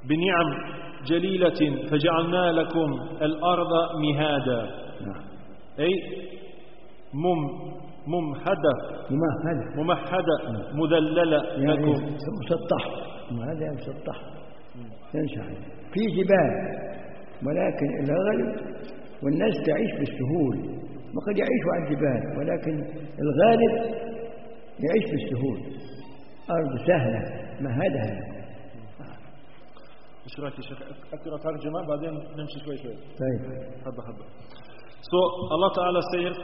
بنعم جليلة فجعلنا لكم الأرض مهادا. أي ممهدة مذللة يعني لكم، مسطح، هذا مسطح تنشع في جبال، ولكن الغالب والناس تعيش بالسهول، وقد يعيشوا على الجبال، ولكن الغالب يعيش بالسهول. أرض سهلة مهدها. ايش رايك يا شيخ اقرا ترجمه بعدين نمشي شوي شوي؟ طيب. حبه. Så Allah Ta'ala säger,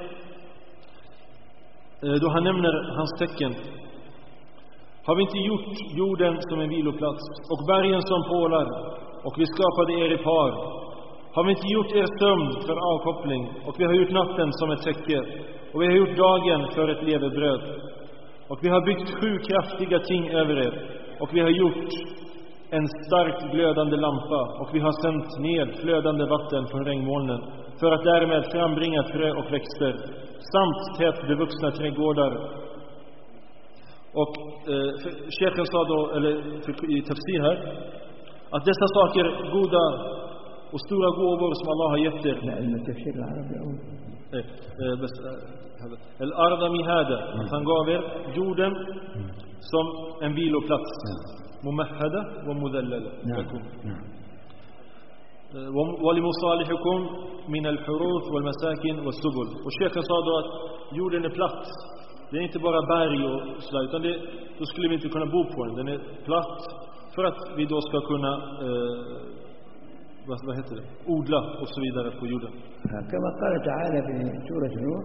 då han nämner hans tecken: har vi inte gjort jorden som en viloplats och bergen som pålar, och vi skapade er i par? Har vi inte gjort er sömn för avkoppling, och vi har gjort natten som ett täcke, och vi har gjort dagen för ett levebröd, och vi har byggt 7 kraftiga ting över er, och vi har gjort en starkt glödande lampa, och vi har sänt ner flödande vatten från regnmolnen för att därmed frambringa frö och växter samt tätt bevuxna trädgårdar. Och Sheikhen sa då, eller i tafsir här, att dessa saker, goda och stora gåvor som Allah har gett er. بس الأرض مهادة, han gav er jorden som en viloplats, ممهدة ومذللة لكم, ولمصالحكم من الحروث والمساكن والسبل. Och Sheikhen sa då att jorden är platt, det är inte bara berg och sådär, utan då skulle vi inte kunna bo på den. Den är platt för att vi då ska kunna vad heter det, odla och så vidare på jorden. كما قال تعالى في سورة نوح: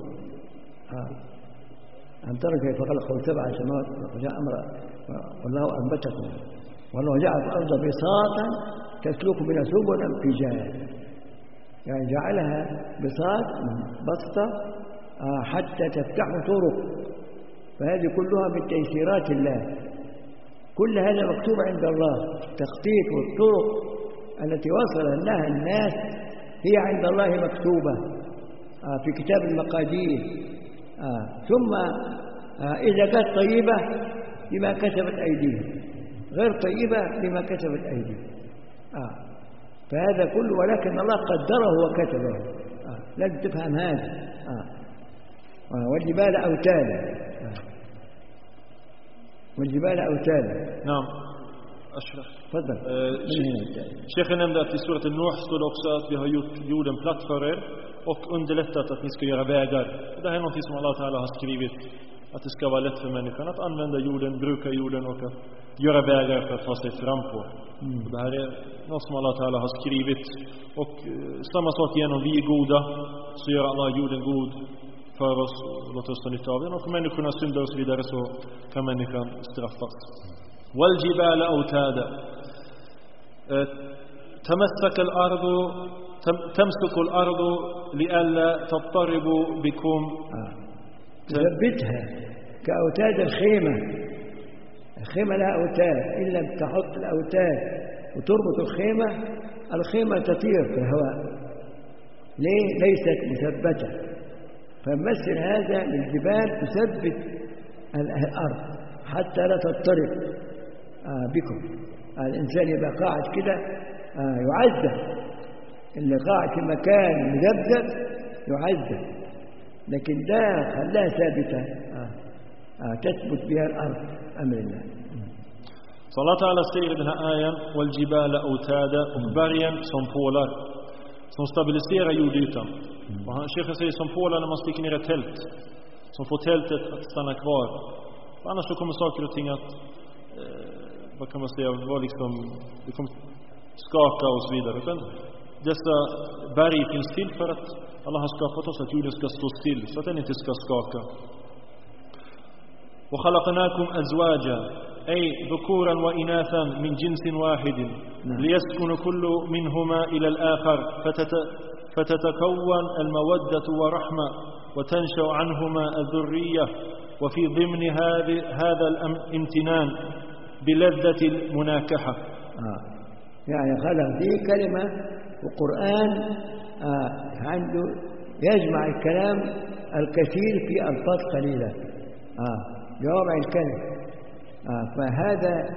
أن ترى كيف خلقه 7 سماوات وجاء أمر والله أنبتكم والله جعل الأرض بساطا تسلك بها سبلا فجاجا. يعني جعلها بساط بسطة حتى تفتح طرق، فهذه كلها من تيسيرات الله. كل هذا مكتوب عند الله، التخطيط والطرق التي وصل لها الناس هي عند الله مكتوبة في كتاب المقادير. ثم إذا كانت طيبة بما كسبت أيديهم، غير طيبة بما كسبت أيديهم. فهذا كله، ولكن الله قدره وكتبه. لازم تفهم هذا. والجبال أوتادا، والجبال أوتادا. نعم أشرح. تفضل. Sheikhen nämnde att i surat Nuh står det också att vi har gjort jorden platt för er och underlättat att ni ska göra vägar. Det här är något som Allah Ta'ala har skrivit, att det ska vara lätt för människan att använda jorden, bruka jorden och att göra vägar för att ta sig fram på. Det här är något som Allah Ta'ala har skrivit. Och samma sak igen, om vi är goda så gör Allah jorden god för oss och låter oss ta nytta av den. Och för människorna syndar och så vidare så kan människan straffas. والجبال أوتادا تمسك الأرض لئلا تضطرب بكم. تثبتها كأوتاد الخيمة. الخيمة لها أوتاد، إن لم تحط الأوتاد وتربط الخيمة، الخيمة تطير في الهواء. ليه؟ ليست مثبتة. فمثل هذا للجبال تثبت الأرض حتى لا تضطرب بكم. الإنسان يبقى قاعد كده يعذب، اللي قاعد في مكان مذبذب يعذب، لكن ده خلاها ثابتة تثبت بها الأرض أمر الله. Så Allah Ta'ala säger i den här ayan: والجبال أوتادا, och bergen som pålar som stabiliserar jordytan. Och Sheikhen säger som pålar när man sticker ner ett tält, som får tältet att stanna kvar. Annars så kommer saker och ting att vad kan man säga, det kommer skaka och så vidare. Men dessa berg finns till för att Allah har skapat oss att jorden ska stå still, så att den inte ska skaka. وخلقناكم أزواجا أي ذكورا وإناثا من جنس واحد ليسكن كل منهما إلى الآخر فتتكون المودة ورحمة وتنشأ عنهما الذرية، وفي ضمن هذا الامتنان بلذة المناكحة. يعني خلق دي كلمة وقرآن عنده يجمع الكلام الكثير في ألفاظ قليلة، جوامع الكلم. فهذا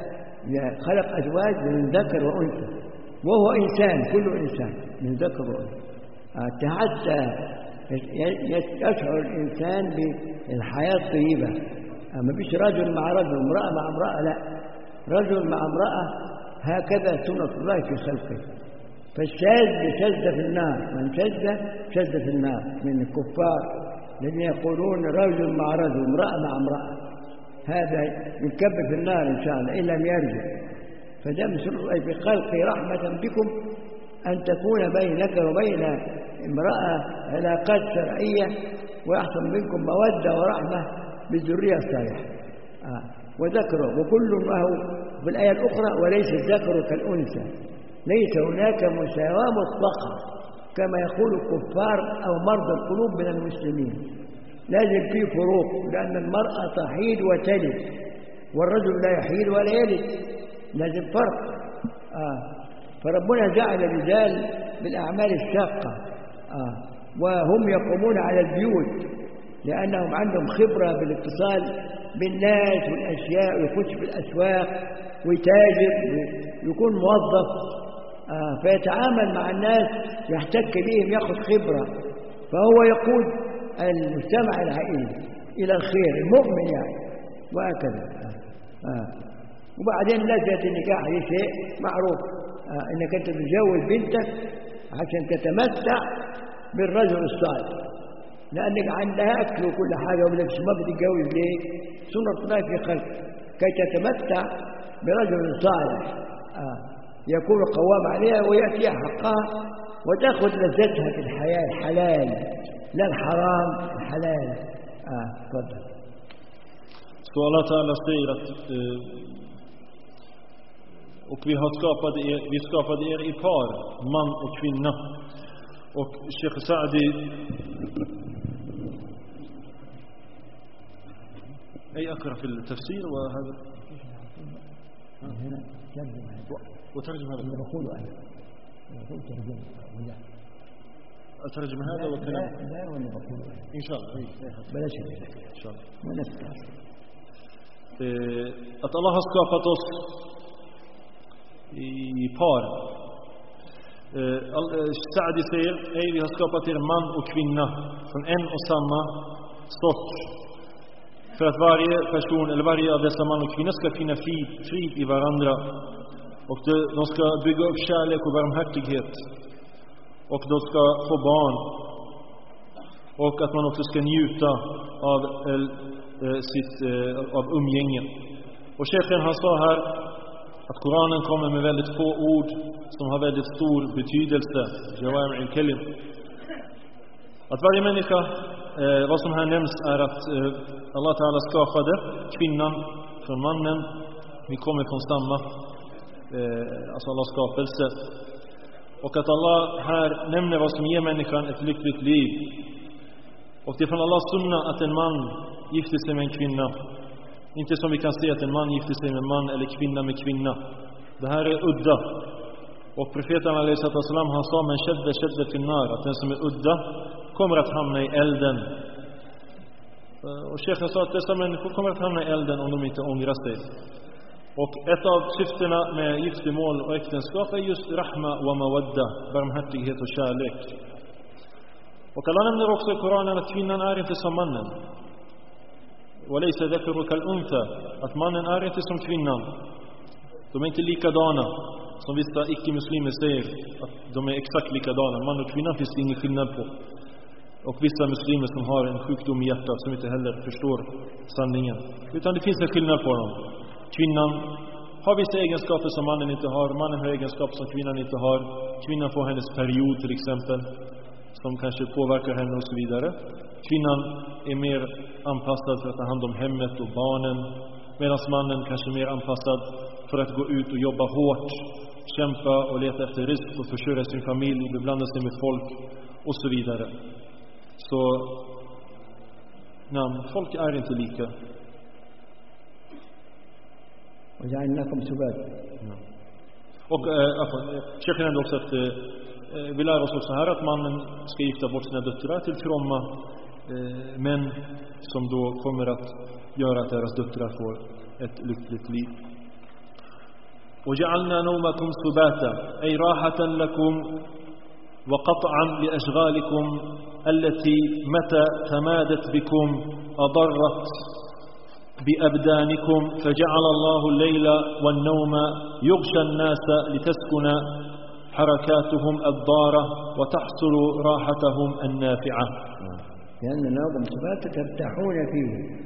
خلق أزواج من ذكر وأنثى، وهو إنسان، كل إنسان من ذكر وأنثى، حتى يشعر الإنسان بالحياة الطيبة. ما فيش رجل مع رجل، امرأة مع امرأة، لا، رجل مع امرأة، هكذا سنة الله في خلقه. فالشاذ شذ في النار، من شذ في النار من الكفار الذين يقولون رجل مع رجل، امرأة مع امرأة، هذا يكب في النار إن شاء الله إن لم يرجع. فده من سنة الله في خلقه رحمة بكم أن تكون بينك وبين امرأة علاقات شرعية، ويحصل منكم مودة ورحمة بالذرية الصالحة. وذكره وكل ما هو في الآية الأخرى وليس الذكر كالأنثى، ليس هناك مساواة مطلقة كما يقول الكفار أو مرضى القلوب من المسلمين. لازم فيه فروق، لأن المرأة تحيض وتلد والرجل لا يحيض ولا يلد، لازم فرق. فربنا جعل الرجال بالأعمال الشاقة، وهم يقومون على البيوت لأنهم عندهم خبرة بالاتصال بالناس والأشياء، ويخش في الأسواق ويتاجر، يكون موظف، فيتعامل مع الناس، يحتك بهم، يأخذ خبرة، فهو يقود المجتمع العائلي إلى الخير، المؤمن يعني، وهكذا. وبعدين لذة النكاح هي شيء معروف، إنك أنت تتزوج بنتك عشان تتمتع بالرجل الصالح، لأنك عندها أكل وكل حاجة، وبلكش ما بتتجوز ليه؟ سنة الله في خلق كي تتمتع برجل صالح يكون قوام عليها ويأتيها حقها، وتأخذ لذتها في الحياة الحلال، لا الحرام، الحلال. تفضل. Så Allah Ta'ala säger att och vi skapade er i par, man och kvinna. Och Sheikh Sa'di أي أقرأ في التفسير وهذا وترجم هذا اللي بقوله أنا أترجم هذا وكلام لا ولا بقوله أنا إن شاء الله بلاش إن شاء الله ونفتح att Allah har skapat oss i par. Sa'di säger vi har skapat er man och kvinna från en och samma sort, för att varje person eller varje av dessa man och kvinna ska finna frid i varandra, och de ska bygga upp kärlek och barmhärtighet, och de ska få barn, och att man också ska njuta av umgänge. Och chefen han sa här att Koranen kommer med väldigt få ord som har väldigt stor betydelse. Jawami' al-Kalim. Att varje människa, vad som här nämns är att Allah Ta'ala skapade kvinnan från mannen. Vi kommer från samma, alltså Allahs skapelse. Och att Allah här nämner vad som ger människan ett lyckligt liv. Och det är från Allahs sunna att en man gifter sig med en kvinna. Inte som vi kan se att en man gifter sig med en man eller kvinna med kvinna. Det här är udda. Och profeten alaihissalam han sa men shadda finnar, att den som är udda kommer att hamna i elden. Och chefen sa att dessa människor kommer att hamna i elden om de inte ångrar sig. Och ett av syftena med giftermål och äktenskap är just rahma wa mawadda, barmhärtighet och kärlek. Och Allah nämner också i Koranen att kvinnan är inte som mannen. وَلَيْسَ ذَكَرُ كَالْأُنْثَى, att mannen är inte som kvinnan. De är inte likadana, som vissa icke-muslimer säger, att de är exakt likadana. Man och kvinnan finns det ingen skillnad på. Och vissa muslimer som har en sjukdom i hjärtat som inte heller förstår sanningen. Utan det finns en skillnad på dem. Kvinnan har vissa egenskaper som mannen inte har. Mannen har egenskaper som kvinnan inte har. Kvinnan får hennes period till exempel, som kanske påverkar henne och så vidare. Kvinnan är mer anpassad för att ta hand om hemmet och barnen, medan mannen kanske är mer anpassad för att gå ut och jobba hårt, kämpa och leta efter risk och försörja sin familj, beblanda sig med folk och så vidare. Så folk är inte lika. Och Sheikh nämnde också att vi lär oss också här att mannen ska gifta bort sina döttrar till fromma män som då kommer att göra att deras döttrar får ett lyckligt liv. وجعلنا نومكم سباتا أي راحة لكم وقطعا لأشغالكم التي متى تمادت بكم أضرت بأبدانكم، فجعل الله الليل والنوم يغشى الناس لتسكن حركاتهم الضارة وتحصل راحتهم النافعة. لأن النوم سبات ترتاحون فيه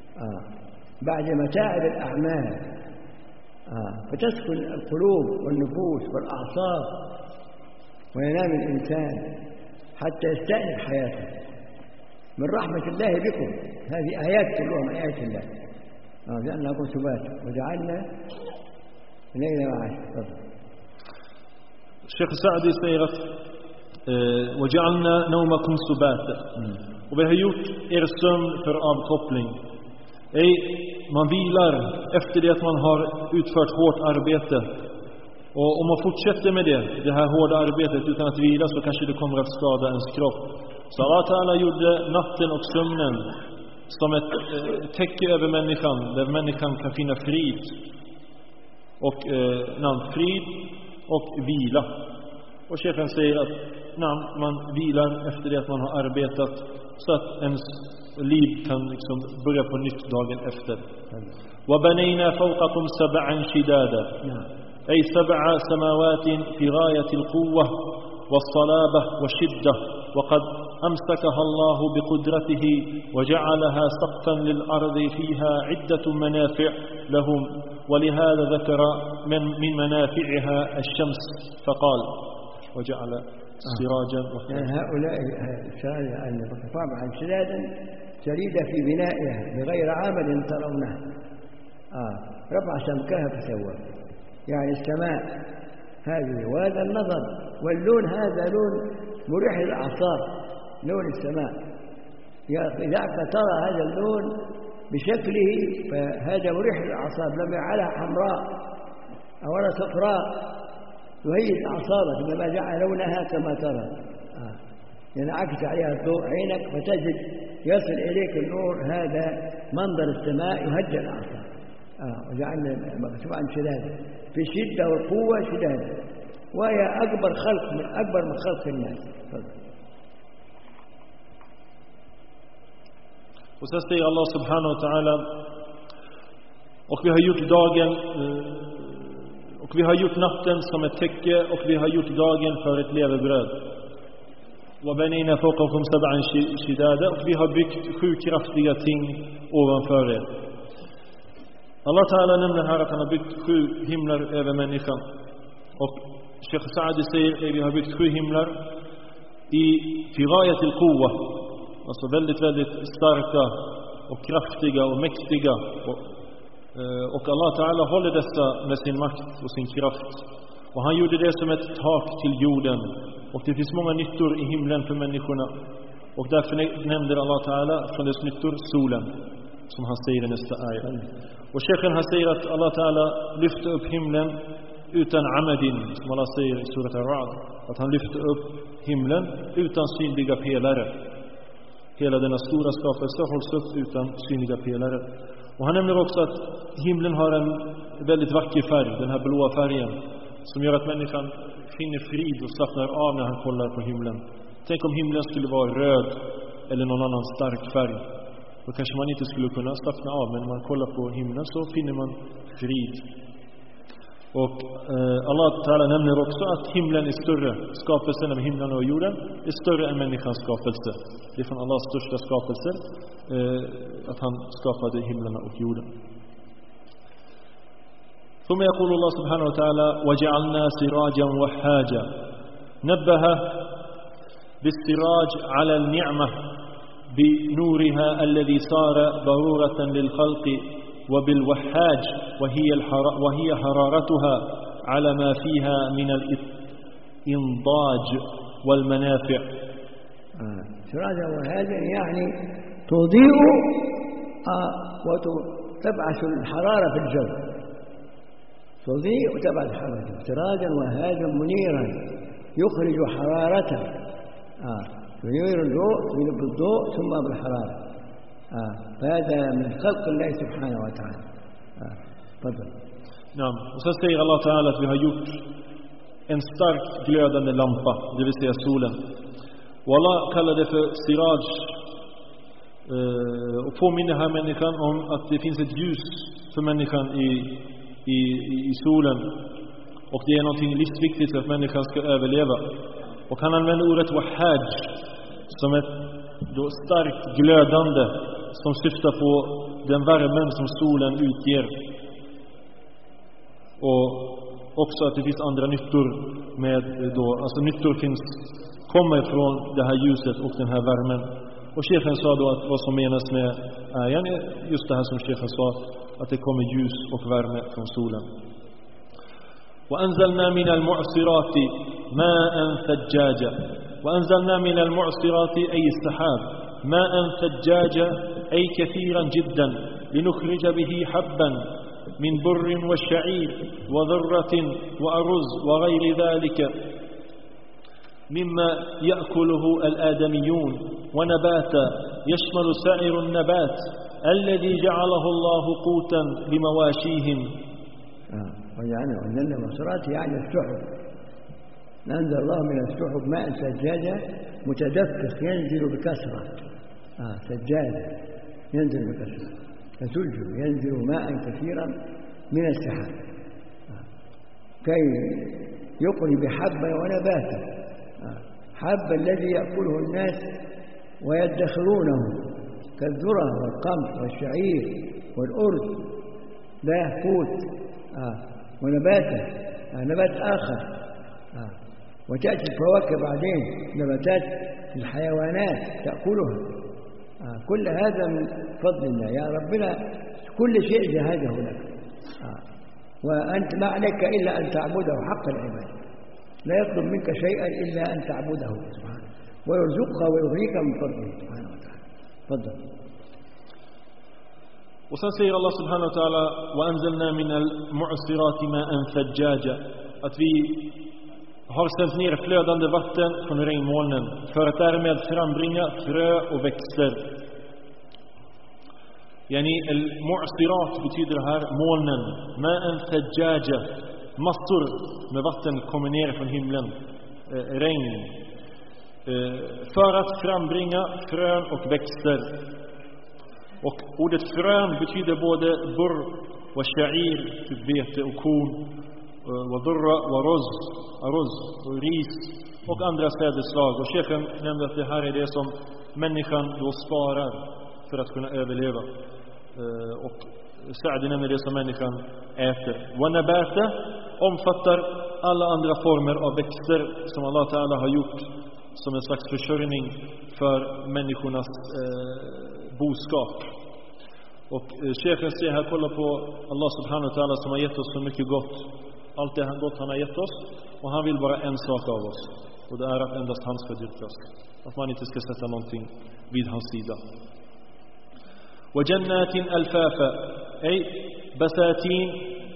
بعد متاعب الأعمال، فتسكن القلوب والنفوس والأعصاب وينام الإنسان حتى يستأنف حياته من رحمة الله بكم. هذه آيات كلهم آيات الله. لأنكم سبات وجعلنا الليل معاشا. الشيخ السعدي säger وجعلنا نومكم سباتا, och vi har gjort er sömn för avkoppling. Man vilar efter det att man har utfört hårt arbete, och om man fortsätter med det här hårda arbetet utan att vila, så kanske det kommer att skada ens kropp. Så Allah Ta'ala gjorde natten och sömnen som ett täcke över människan, där människan kan finna frid och frid och vila. Och chefen säger att man vilar efter det att man har arbetat, så att ens liv kan liksom börja på nytt dagen efter. وَبَنَيْنَا فَوْقَكُمْ سَبْعًا شِدَادًا أي 7 سماوات في غاية القوة والصلابة والشدة, وقد أمسكها الله بقدرته وجعلها سقفا للأرض فيها عدة منافع لهم, ولهذا ذكر من منافعها الشمس فقال وجعل سراجا وحاجا. هؤلاء طبعا شدادا شديدة في بنائها بغير عامل ترونه, رفع سمكها فسوى, يعني السماء هذه وهذا النظر واللون, هذا لون مريح للأعصاب لون السماء. إذا ترى هذا اللون بشكله فهذا مريح للأعصاب, لما يجعلها حمراء أو صفراء تهيئ أعصابك, إنما جعل لونها كما ترى ينعكس عليها الضوء عينك فتجد يصل إليك النور. هذا منظر السماء يهدئ الأعصاب. وجعلنا طبعا شدادة في الشدة والقوة شدادة, وهي أكبر من خلق الناس. Och sen säger Allah subhanahu wa ta'ala, och vi har gjort dagen och vi har gjort natten som ett täcke, och vi har gjort dagen för ett levebröd. وَبَنَيْنَا فَوْقَكُمْ 7 شِدَادًا, och vi har byggt 7 kraftiga ting ovanför er. Allah Ta'ala nämner här att han har byggt 7 himlar över människan. Och Sheikh Sa'di säger att vi har byggt 7 himlar i firayat al-quwa, alltså väldigt, väldigt starka och kraftiga och mäktiga. Och Allah Ta'ala håller dessa med sin makt och sin kraft. Och han gjorde det som ett tak till jorden. Och det finns många nyttor i himlen för människorna. Och därför nämnde Allah Ta'ala från dess nyttor solen, som han säger i nästa ayah. Och Sheikhen han säger att Allah Ta'ala lyfte upp himlen utan amadin, som Allah säger i surat Ar-Ra'd, att han lyfte upp himlen utan synliga pelare. Hela denna stora skapelse hålls upp utan synliga pelare. Och han nämner också att himlen har en väldigt vacker färg, den här blåa färgen, som gör att människan finner frid och slappnar av när han kollar på himlen. Tänk om himlen skulle vara röd eller någon annan stark färg. Då kanske man inte skulle kunna slappna av, men när man kollar på himlen så finner man frid. Och Allah Ta'ala nämner också att himlen är större, skapelsen av himlen och jorden är större än människans skapelse. Det är från Allahs största skapelser att han skapade himlarna och jorden. ثم يقول الله سبحانه وتعالى وجعلنا سراجا وحاجا, نبه بالسراج على النعمة بنورها الذي صار ضرورة للخلق, وبالوحاج وهي حرارتها على ما فيها من الإنضاج والمنافع. سراجا وحاجا يعني تضيء وتبعث الحرارة في الجو, تضيء وتبعث الحرارة. سراجا وهاجا منيرا يخرج حرارته, ينير الضوء بالضوء ثم بالحرارة. فهذا من خلق الله سبحانه وتعالى. تفضل. Ja, och så säger Allah Ta'ala att vi har gjort en starkt glödande lampa, det vill säga solen. Och Allah kallar det för siraj och påminner här människan om att det finns ett ljus för människan i solen. Och det är någonting livsviktigt för att människan ska överleva. Och han använder ordet wahaj som ett då starkt glödande som syftar på den värmen som solen utger. Och också att det finns andra nyttor med då, alltså nyttor kommer från det här ljuset och den här värmen. Och chefen sa då att vad som menas med ayan är just det här som chefen sa, att det kommer ljus och värme från solen. وأنزلنا من المعصرات ماء ثجاجا وأنزلنا من المعصرات أي السحاب ماء ثجاجا أي كثيرا جدا لنخرج به حبا من بر والشعير وذرة وأرز وغير ذلك مما يأكله الآدميون ونباتا يشمل سائر النبات الذي جعله الله قوتا لمواشيهم. وأنزلنا المعصرات يعني السحب. ننزل الله من السحب ماء ثجاجا متدفق ينزل بكثرة. ثجاجا ينزل بكثرة كثلج ينزل ماء كثيرا من السحاب كي يقري بحبا ونباتا. حب الذي يأكله الناس ويدخرونه كالذرة والقمح والشعير والأرز لا قوت ونباتا نبات آخر. وتأتي الفواكه بعدين نباتات الحيوانات تأكلها. كل هذا من فضل الله يا ربنا، كل شيء جهده لك وأنت ما عليك إلا أن تعبده حق العبادة. لا يطلب منك شيئا إلا أن تعبده سبحانه ويرزقك ويغنيك من فضله سبحانه وتعالى. تفضل. Och sen säger Allah subhanahu wa ta'ala وَأَنزَلْنَا مِنَ الْمُعْصِرَاتِ مَاءً ثَجَّاجًا, att vi har sänt ner flödande vatten från regnmolnen för att därmed frambringa frö och växter. Yani al-mu'sirat betyder här molnen. Ma'an thajjaja, massor med vatten kommer ner från himlen, regn, för att frambringa frön och växter. Och ordet frön betyder både burr och sha'ir, typ vete och korn, och durra och aruz och ris och andra sädesslag. Och chefen nämnde att det här är det som människan då sparar för att kunna överleva. Och Sa'di nämner det som människan äter. Wa nabata omfattar alla andra former av växter som Allah Ta'ala har gjort som en slags försörjning för människornas boskap. Och chefen säger här, kolla på Allah subhanahu wa ta'ala som har gett oss så mycket gott. Allt det gott han har gett oss, och han vill bara en sak av oss, och det är att endast han ska dyrkas, att man inte ska sätta någonting vid hans sida. وجنات ألفافا أي بساتين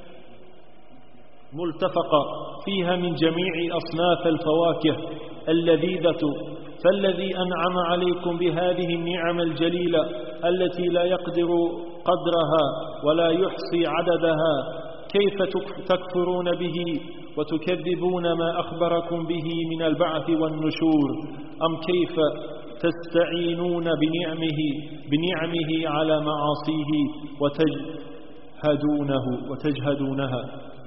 ملتفقة فيها من جميع أصناف الفواكه اللذيذة. فالذي أنعم عليكم بهذه النعم الجليلة التي لا يقدر قدرها ولا يحصي عددها كيف تكفرون به وتكذبون ما أخبركم به من البعث والنشور أم كيف تستعينون بنعمه على معاصيه وتجهدونها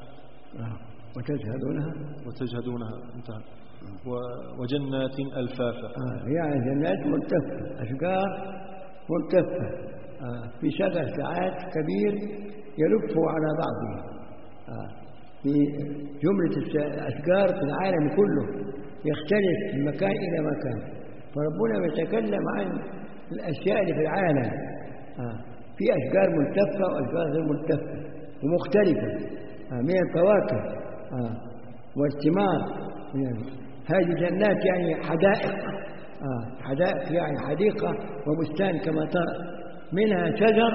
انتهى. وجنات ألفافا يعني جنات ملتفة، أشجار ملتفة في شجر ساعات كبير يلف على بعضه. في جملة الأشجار في العالم كله يختلف من مكان إلى مكان، فربنا يتكلم عن الأشياء اللي في العالم. في أشجار ملتفة وأشجار غير ملتفة ومختلفة من الفواكه والثمار. هذه جنات يعني حدائق، حدائق يعني حديقة وبستان كما ترى، منها شجر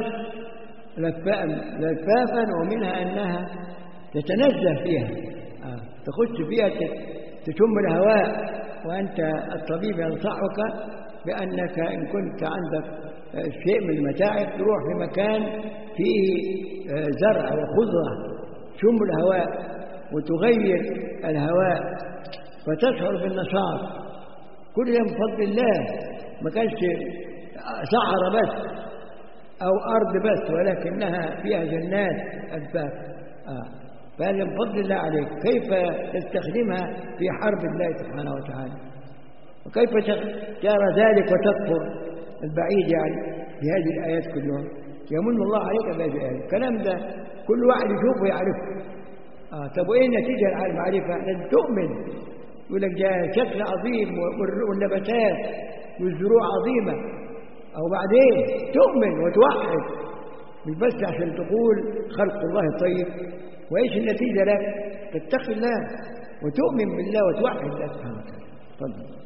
لفافا ومنها أنها تتنزه فيها، تخش فيها تشم الهواء، وأنت الطبيب ينصحك بأنك إن كنت عندك شيء من المتاعب تروح في مكان فيه زرع وخضرة تشم الهواء وتغير الهواء فتشعر بالنشاط. كل ده من فضل الله، ما كانش صحراء بس أو أرض بس، ولكنها فيها جنات أسباب. فهذا من فضل الله عليك. كيف تستخدمها في حرب الله سبحانه وتعالى، وكيف ترى ذلك وتكفر البعيد يعني بهذه الآيات كلها. يمن الله عليك بهذه الآيات. الكلام ده كل واحد يشوفه يعرفه. طب وإيه النتيجة على المعرفة؟ لازم تؤمن. يقول لك ده شكل عظيم والنباتات والزروع عظيمة، أو بعدين تؤمن وتوحد، مش بس عشان تقول خلق الله طيب. وإيش النتيجة لك؟ تتقي الله وتؤمن بالله وتوحد الله سبحانه وتعالى. تفضل.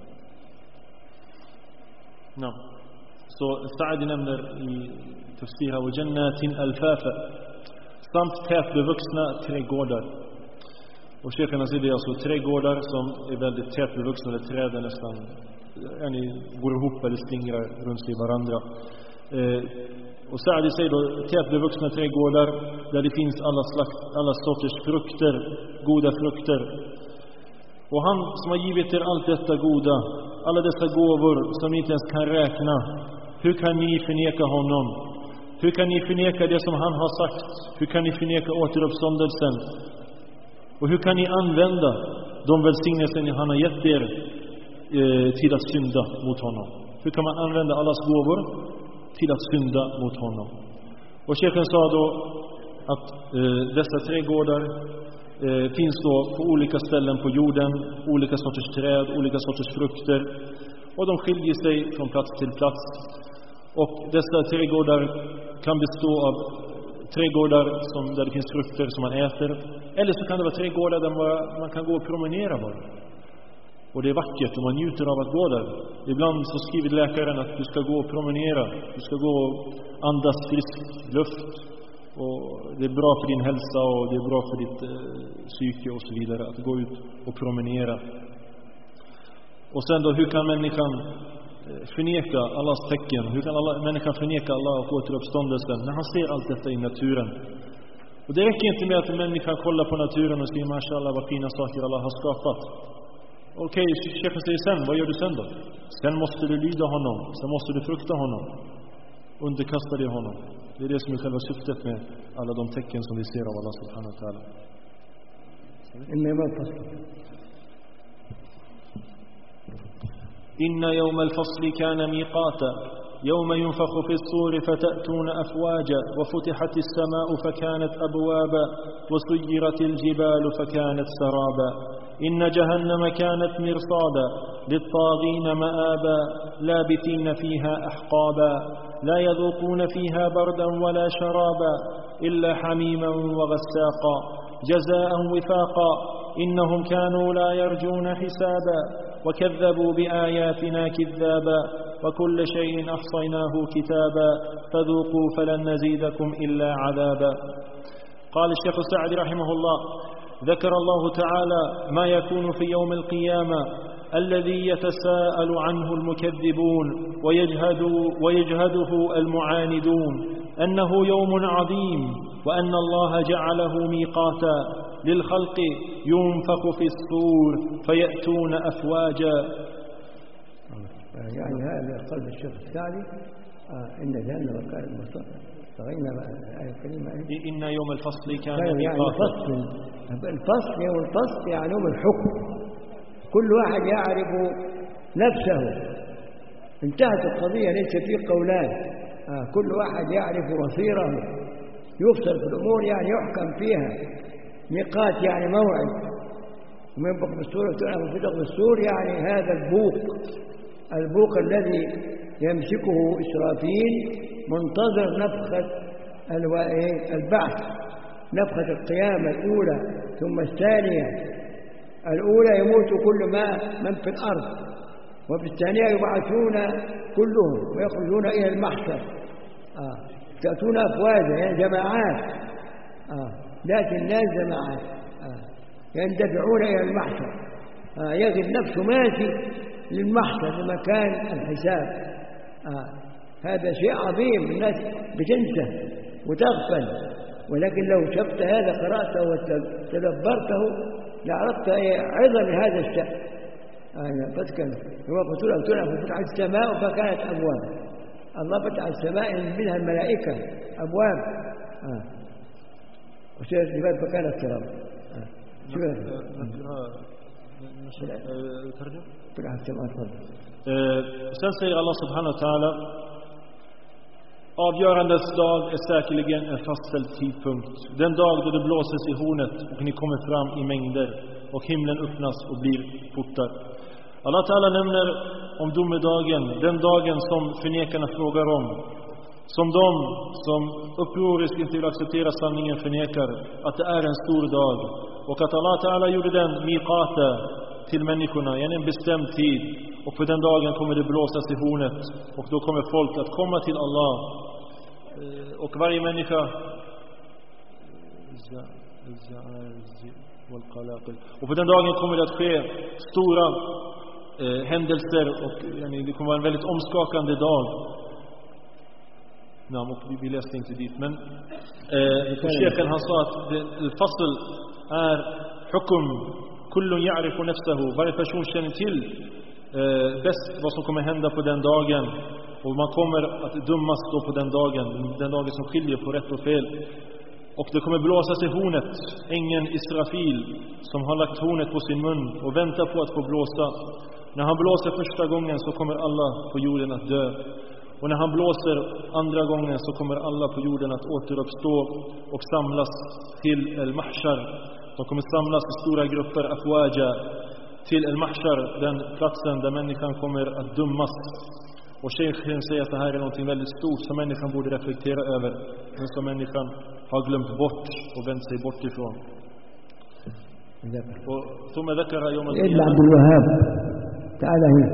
نعم. Sa'di nämner i tafsira och jannatin alfafa, samt tätt bevuxna trädgårdar. Och shekarna säger det är alltså trädgårdar som är väldigt tätt bevuxna, där träden nästan går ihop eller slingrar runt sig varandra. Och Sa'di säger då tätt bevuxna trädgårdar där det finns alla sorters frukter, goda frukter. Och han som har givit er allt detta goda, alla dessa gåvor som ni inte ens kan räkna, hur kan ni förneka honom? Hur kan ni förneka det som han har sagt? Hur kan ni förneka återuppståndelsen? Och hur kan ni använda de välsignelser han har gett er till att synda mot honom? Hur kan man använda allas gåvor till att synda mot honom? Och chefen sa då att dessa trädgårdar finns då på olika ställen på jorden, olika sorters träd, olika sorters frukter, och de skiljer sig från plats till plats. Och dessa trädgårdar kan bestå av trädgårdar där det finns frukter som man äter, eller så kan det vara trädgårdar där man kan gå och promenera bara. Och det är vackert och man njuter av att gå där. Ibland så skriver läkaren att du ska gå och promenera, du ska gå och andas frisk luft, och det är bra för din hälsa och det är bra för ditt psyke och så vidare att gå ut och promenera. Och sen då, hur kan människan förneka Allahs tecken? Hur kan människan förneka Allah och återuppståndelsen när han ser allt detta i naturen? Och det räcker inte med att människan kollar på naturen och säger mashallah vad fina saker Allah har skapat. Okej, chefen säger sen, vad gör du sen då? Sen måste du lyda honom, sen måste du frukta honom, underkasta dig honom. Det är det som är själva syftet med alla de tecken som vi ser av Allah subhanahu wa ta'ala. إن يوم الفصل كان ميقاتا يوم ينفخ في الصور فتأتون أفواجا وفتحت السماء فكانت أبوابا وسيرت الجبال فكانت سرابا إن جهنم كانت مرصادا للطاغين مآبا لابثين فيها أحقابا لا يذوقون فيها بردا ولا شرابا إلا حميما وغساقا جزاء وفاقا إنهم كانوا لا يرجون حسابا وكذبوا بآياتنا كذابا وكل شيء أحصيناه كتابا فذوقوا فلن نزيدكم إلا عذابا. قال الشيخ السعدي رحمه الله: ذكر الله تعالى ما يكون في يوم القيامة الذي يتساءل عنه المكذبون ويجهده المعاندون، أنه يوم عظيم، وأن الله جعله ميقاتا للخلق ينفخ في الصور فيأتون أفواجا. يعني هذا قلب الشيخ السعدي إن جهنم كانت مرصادا. تغينا الآية الكريمة إن يوم الفصل كان يعني الفصل يوم الفصل يعني يوم الحكم، كل واحد يعرف نفسه، انتهت القضية، ليس فيه قولان، كل واحد يعرف مصيره، يفصل في الأمور يعني يحكم فيها. ميقات يعني موعد، ومنفخ بالصور وتنفخ بالصور يعني هذا البوق الذي يمسكه إسرافيل منتظر نفخة البعث، نفخة القيامة الأولى ثم الثانية. الأولى يموت كل من في الأرض، وفي الثانية يبعثون كلهم ويخرجون إلى المحشر، تأتون أفواجا يعني جماعات، لكن الناس جماعات يندفعون إلى المحشر، يجد نفسه ماشي للمحشر لمكان الحساب. هذا شيء عظيم، الناس بتنسى وتغفل ولكن لو شفت هذا قرأته وتدبرته لعرفت عظم هذا الشأن. فتكن هو فتح السماء فكانت أبواب. الله فتح السماء منها الملائكة أبواب وسيرت الجبال فكانت تراب. Sen säger Allah subhanahu wa ta'ala: avgörandets dag är säkerligen en fastställd tidpunkt. Den dag då det blåses i hornet och ni kommer fram i mängder och himlen öppnas och blir portar. Allah ta'ala nämner om domedagen, den dagen som förnekarna frågar om, som de som upproriskt inte vill acceptera sanningen förnekar, att det är en stor dag och att Allah ta'ala gjorde den miqata till människorna i en bestämd tid, och för den dagen kommer det blåsas i hornet och då kommer folk att komma till Allah, och varje människa och för den dagen kommer det att ske stora händelser och det kommer vara en väldigt omskakande dag. Och vi läste inte dit, men Sheikhen han sa att al-fasl är hukum kullun ya'rifu nafsahu. Varje person känner till bäst vad som kommer hända på den dagen, och man kommer att dömas då på den dagen som skiljer på rätt och fel. Och det kommer blåsas i hornet, ängeln Israfil som har lagt hornet på sin mun och väntar på att få blåsa. När han blåser första gången så kommer alla på jorden att dö. Och när han blåser andra gången så kommer alla på jorden att återuppstå och samlas till al-mahshar. De kommer samlas i stora grupper, afwaja, till al-mahshar, den platsen där människan kommer att dömas. Och Sheikhen säger att det här är något väldigt stort som människan borde reflektera över, men som människan har glömt bort och vänt sig bort ifrån. ثم ذكر يوم القيامة عبد الوهاب تعالى هنا.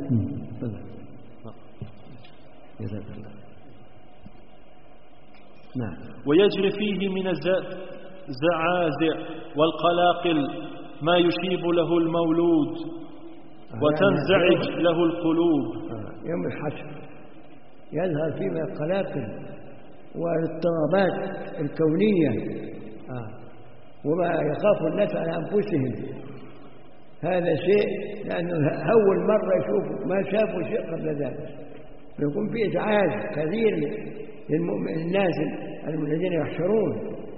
نعم. ويجري فيه من الزعازع والقلاقل ما يشيب له المولود وتنزعج له القلوب. يوم الحشر يظهر فيه من القلاقل والاضطرابات الكونية وما يخاف الناس على أنفسهم. هذا شيء لأنه أول مرة يشوفوا ما شافوا شيء قبل ذلك، يكون في إزعاج كثير للناس الذين يحشرون.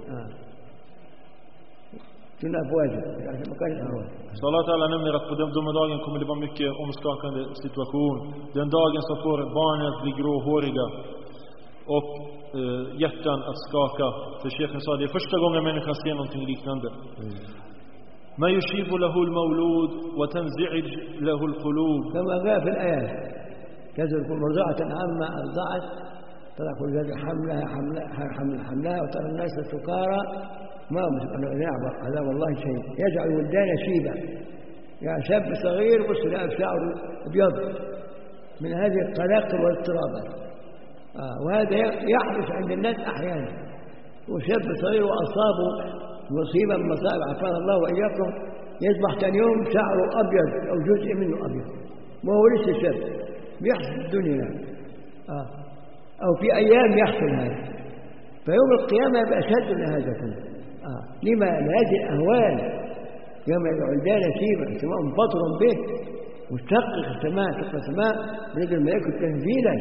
Så Allah Ta'ala nämner att på domedagen kommer det vara mycket omskakande situation. Den dagen så får barnen att bli gråhåriga och hjärtan att skaka. För Sheikhen sa det är första gången människan ser någonting liknande. ما يشيب له المولود وتنزعج له القلوب. كما جاء في الآيات تذكر مرضعة عما أرضعت ترى كل ذات حملها وترى الناس سكارى ما نعبر عذاب الله شيء يجعل ولدان شيبا. يعني شاب صغير وسلاء شعره أبيض من هذه القلاقل والاضطرابات. وهذا يحدث عند الناس أحيانا. وشاب صغير وأصابه مصيبة من مصائب عافانا الله وإياكم يصبح ثاني يوم شعره أبيض أو جزء منه أبيض وهو لسه شاب. بيحصل في الدنيا أو في أيام يحصل هذا. فيوم القيامة يبقى أشد من هذا كله. لما لهذه الأهوال يوم يدعو الدان شيبا سماء فطر به وتشقق السماء برجل الملائكة تنزيلا.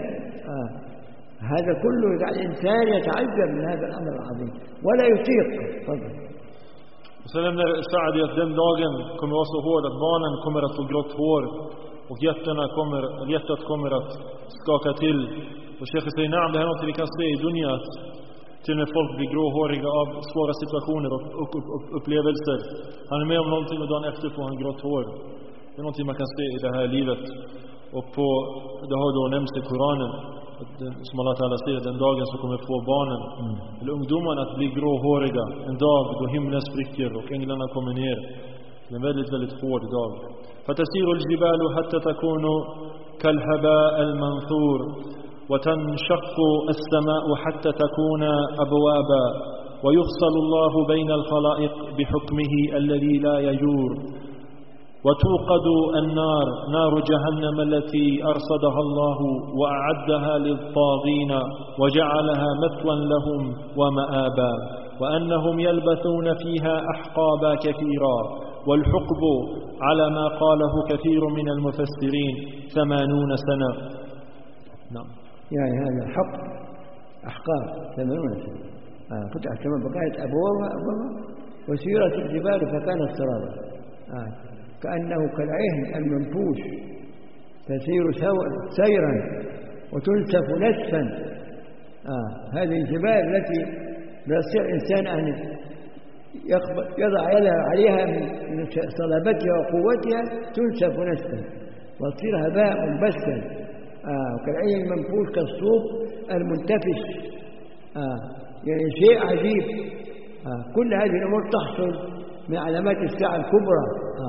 هذا كله يجعل الإنسان يتعجب من هذا الأمر العظيم ولا يطيق. تفضل. Sen nämner Saadi att den dagen kommer vara så hård att barnen kommer att få grått hår och hjärtat kommer att skaka till. Och Sheikh säger nej, det här är något vi kan se i dunya, att till när folk blir gråhåriga av svåra situationer och upplevelser. Han är med om någonting och dagen efter får han grått hår. Det är någonting man kan se i det här livet. Och det har då nämnts i Koranen, som Allah Ta'ala säger, den dagen så kommer få barnen eller ungdomarna att bli gråhåriga. En dag då himlen spricker och änglarna kommer ner. Det är en väldigt, väldigt hård dag. فَتَسِيرُ الْجِبَالُ حَتَّى تَكُونُ كَالْهَبَاءِ الْمَنْثُورِ وتنشق السماء حتى تكون أبوابا ويفصل الله بين الخلائق بحكمه الذي لا يجور. وتوقد النار نار جهنم التي أرصدها الله وأعدها للطاغين وجعلها مثوى لهم ومآبا وأنهم يلبثون فيها أحقابا كثيرا والحقب على ما قاله كثير من المفسرين 80 سنة. نعم. يعني هذا حق أحقاب 80 سنة. فتحت كما بقيت أبوابها وسيرت الجبال فكانت سرابا. كأنه كالعهن المنفوش تسير سيرا وتنسف نسفا. هذه الجبال التي لا يستطيع الإنسان أن يضع يده عليها من صلابتها وقوتها تنسف نسفا وتصير هباء منبثا. وكالعهن المنفوش كالصوف المنتفش. يعني شيء عجيب. كل هذه الأمور تحصل من علامات الساعة الكبرى.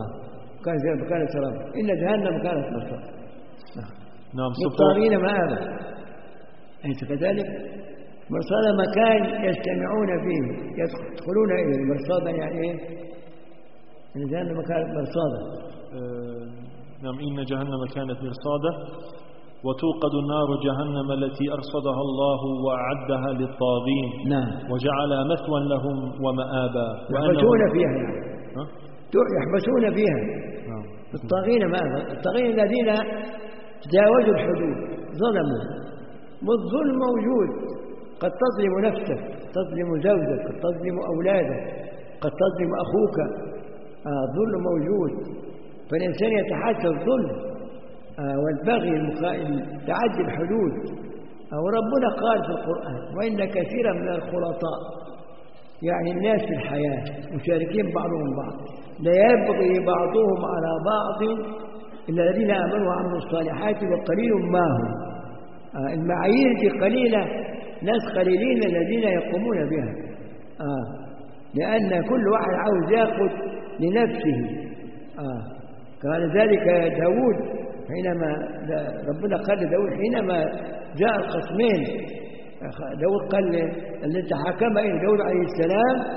كانت سرابا. إن جهنم كانت مرصادا. نعم. للطاغين مآبا. أليس كذلك؟ مرصادا مكان يجتمعون فيه يدخلون إليه. مرصادا يعني إيه؟ إن جهنم كانت مرصادا. نعم. إن جهنم كانت مرصادا وتوقد النار جهنم التي أرصدها الله وأعدها للطاغين. نعم. وجعل مثوى لهم ومآبا. يحبسون فيها يعني. يحبسون فيها. نعم. الطاغين ماذا؟ الطاغين الذين تجاوزوا الحدود ظلموا. والظلم موجود. قد تظلم نفسك، تظلم زوجك، قد تظلم أولادك، قد تظلم أخوك. الظلم موجود. فالإنسان يتحاشى الظلم والبغي تعدي الحدود. وربنا قال في القرآن وإن كثيرا من الخلطاء يعني الناس في الحياة مشاركين بعضهم بعض لا يبغي بعضهم على بعض إلا الذين آمنوا وعملوا الصالحات وقليل ما هم. المعايير دي قليلة. ناس قليلين الذين يقومون بها. لأن كل واحد عاوز يأخذ لنفسه. قال ذلك داود حينما ربنا قال لداود حينما جاء الخصمين. داود قال الذي تحاكم إلى داود عليه السلام.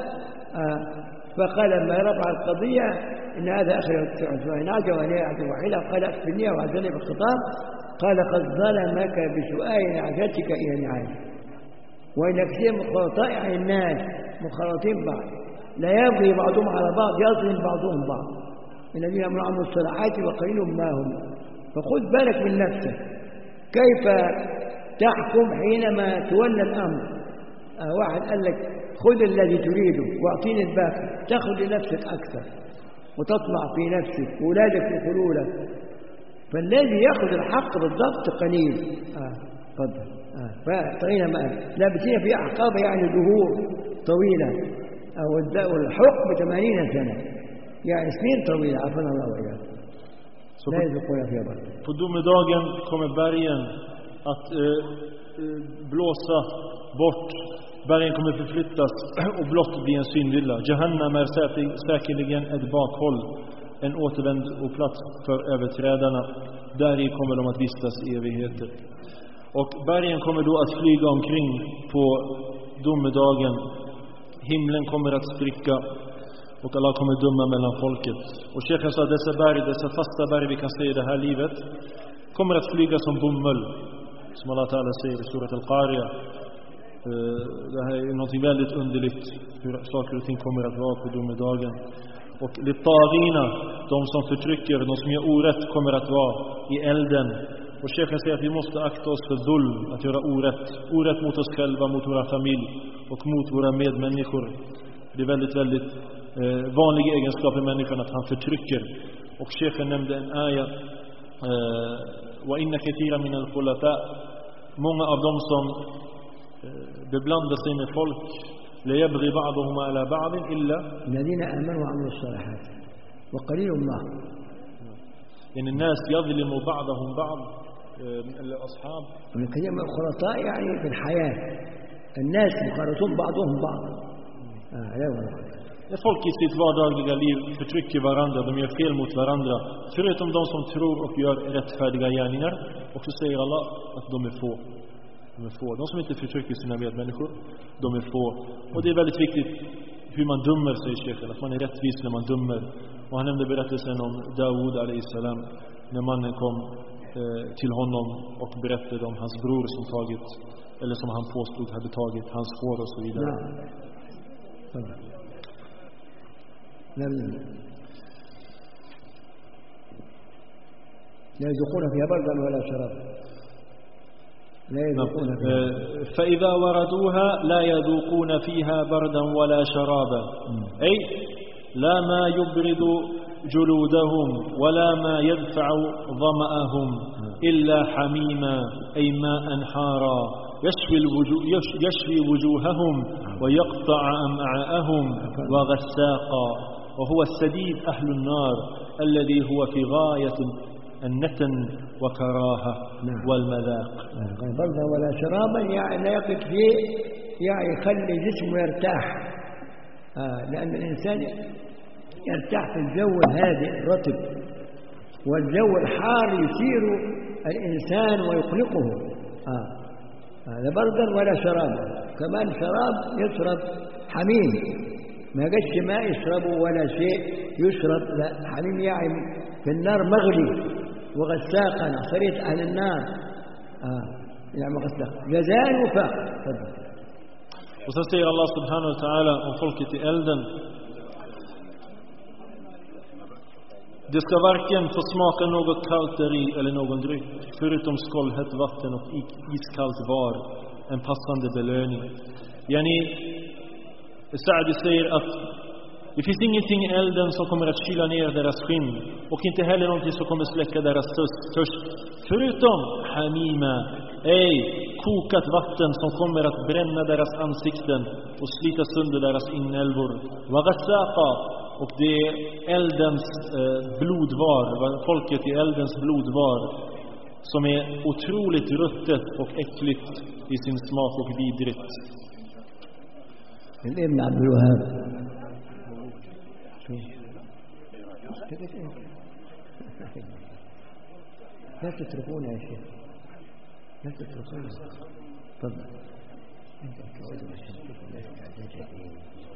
فقال لما رفع القضية إن هذا أخي نعجة وأنا أعجب وحيلة. قال أكفني وعزلني بالخطاب. قال قد ظلمك بسؤال نعجتك إلى نعاج وإن كثير من خلطاء الناس مخلطين بعض لا يبغي بعضهم على بعض يظلم بعضهم بعض الذين آمنوا وعملوا الصالحات وقليل ما هم. فخذ بالك من نفسك كيف تحكم حينما تولى الأمر. واحد قال لك خذ الذي تريده واعطيني الباقي. تأخذ لنفسك أكثر وتطمع في نفسك وولادك يقولوا لك. فالذي يأخذ الحق بالضبط قليل. تفضل. فطرينا لابسين في أحقاب يعني دهور طويلة. والحكم 80 سنة يعني سنين طويلة. عفنا الله وإياكم. لا يذوقون فيها برد. På domedagen kommer bergen att blåsa bort. Bergen kommer förflyttas och blott bli en synvilla. Jahannam är säkerligen ett bakhåll, en återvändoplats för överträdarna. Där i kommer de att vistas i evigheter. Och bergen kommer då att flyga omkring på domedagen. Himlen kommer att spricka och Allah kommer döma mellan folket. Och Sheikhen sa att dessa fasta berg vi kan se i det här livet kommer att flyga som bomull, som Allah Ta'ala säger i surat Al-Qariya. Det här är något väldigt underligt hur saker och ting kommer att vara på domedagen. Och littagina, de som förtrycker, de som gör orätt, kommer att vara i elden. Och Sheikhen säger att vi måste akta oss för dhulm, att göra orätt mot oss själva, mot våra familj och mot våra medmänniskor. Det är väldigt vanlig egenskap i människan att han förtrycker. Och Sheikhen nämnde en aya wa inna kathira min al-khulata. Många av dem som beblandar sig med folk la yabghi ba'dhum ala ba'd illa alladhina amanu wa 'amilu s-salihat wa qalilun ma. يعني الناس يظلموا بعضهم بعض الأصحاب. من كلمة الخلطاء يعني في الحياة الناس مخالطون بعضهم بعض. لا والله. När folk i sitt vardagliga liv förtrycker varandra, de gör fel mot varandra, förutom de som tror och gör rättfärdiga gärningar, och så säger Allah att de är få. De som inte förtrycker sina medmänniskor, de är få. Och det är väldigt viktigt hur man dömer, säger Sheikhen, att man är rättvis när man dömer. Och han nämnde berättelsen om Dawud alayhissalam, när mannen kom till honom och berättade om hans bror som tagit, eller som han påstod hade tagit hans får och så vidare. لا يذوقون فيها بردا ولا شراب. لا يذوقون فيها. فإذا وردوها لا يذوقون فيها بردا ولا شرابا، أي لا ما يبرد جلودهم ولا ما يدفع ظمأهم إلا حميما، أي ماء حارا يشوي وجوههم ويقطع أمعاءهم، وغساقا، وهو السديد أهل النار الذي هو في غاية النتن وكراهة والمذاق. بردا ولا شرابا يعني لا يقف فيه، يعني يخلي جسمه يرتاح، لأن الإنسان يرتاح في الجو الهادئ الرطب، والجو الحار يثير الإنسان ويقلقه. هذا بردا ولا شرابا. كمان شراب يشرب حميم، ما قدش ماء يشربه ولا شيء يشرب، لا حميم يعني في النار مغلي، وغساقا عصرية أهل النار، يعني غساق جزاء وفاق. Och så säger Allah subhanahu wa ta'ala om folket i elden: det ska varken få smaka något kallt däri eller någon dryck, förutom skållhett vatten och iskallt var, en passande belöning. Yani Sa'di säger att det finns ingenting i elden som kommer att kyla ner deras skinn, och inte heller någonting som kommer släcka deras törst, förutom hamima, kokat vatten som kommer att bränna deras ansikten och slita sönder deras inälvor. Wa ghassaqa, och det är eldens blodvar, folket i eldens blodvar, som är otroligt ruttet och äckligt i sin smak och vidrigt. Ibn Abdul Wahhab لا تتركون يا شيخ، لا تتركون. تفضل. انت تعود للشرك والناس.